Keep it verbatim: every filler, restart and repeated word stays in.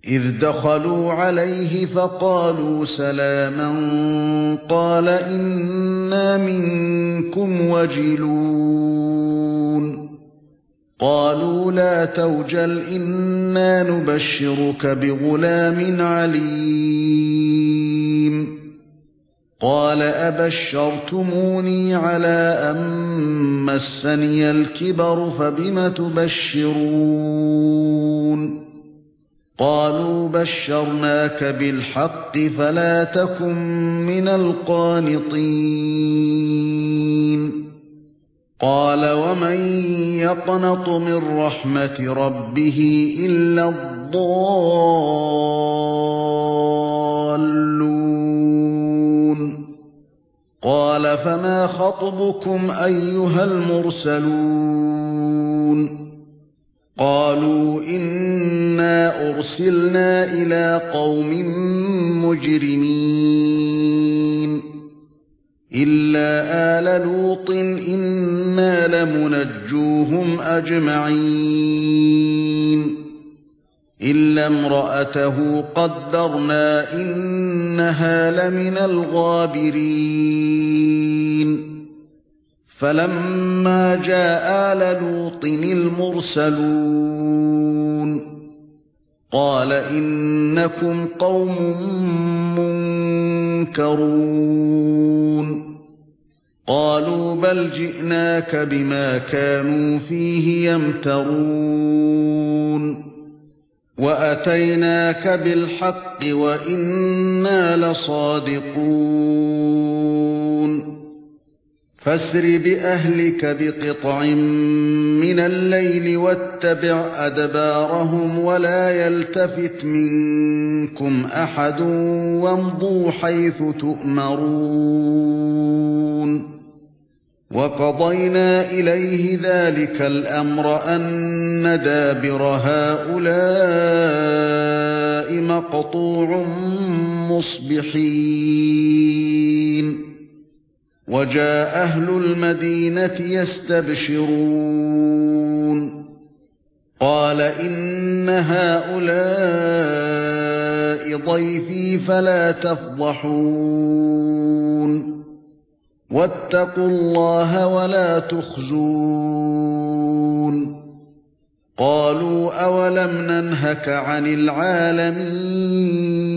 إِذْ دَخَلُوا عَلَيْهِ فَقَالُوا سَلَامًا قَالَ إِنَّا مِنكُمْ وَجِلُونَ قَالُوا لَا تَوْجَلْ إِنَّا نُبَشِّرُكَ بِغُلَامٍ عَلِيمٍ قَالَ أَبَشَّرْتُمُونِي عَلَىٰ أَن مَّسَّنِيَ الْكِبَرُ فَبِمَ تُبَشِّرُونَ قَالُوا بَشَّرْنَاكَ بِالْحَقِّ فَلَا تَكُن مِّنَ الْقَانِطِينَ قَالَ وَمَن يَقْنَطُ مِن رَّحْمَةِ رَبِّهِ إِلَّا الضَّالُّونَ قَالَ فَمَا خَطْبُكُمْ أَيُّهَا الْمُرْسَلُونَ قَالُوا إِنَّا أُرْسِلْنَا إِلَى قَوْمٍ مُجْرِمِينَ إِلَّا آلَ لُوطٍ إِنَّا لَمُنَجُّوهُمْ أَجْمَعِينَ إِلَّا امْرَأَتَهُ قَدَّرْنَا إِنَّهَا لَمِنَ الْغَابِرِينَ فَلَمَّا جَاءَ آلَ لُوطٍ الْمُرْسَلُونَ قَالَ إِنَّكُمْ قَوْمٌ مُنكَرُونَ قَالُوا بَلْ جِئْنَاكَ بِمَا كَانُوا فِيهِ يَمْتَرُونَ وَأَتَيْنَاكَ بِالْحَقِّ وَإِنَّا لَصَادِقُونَ فَاسْرِ بِأَهْلِكَ بِقِطْعٍ مِنَ اللَّيْلِ وَاتَّبِعْ أَدْبَارَهُمْ وَلَا يَلْتَفِتْ مِنكُمْ أَحَدٌ وَامْضُوا حَيْثُ تُؤْمَرُونَ وَقَضَيْنَا إِلَيْهِ ذَلِكَ الْأَمْرَ أَنَّ دَابِرَ هَؤُلَاءِ مَقْطُوعٌ مُصْبِحِينَ وَجَاءَ أَهْلُ الْمَدِينَةِ يَسْتَبْشِرُونَ قَالَ إِنَّ هَؤُلَاءِ ضَيْفِي فَلَا تَفْضَحُونِ وَاتَّقُوا اللَّهَ وَلَا تُخْزُونِ قَالُوا أَوَلَمْ نَنْهَكَ عَنِ الْعَالَمِينَ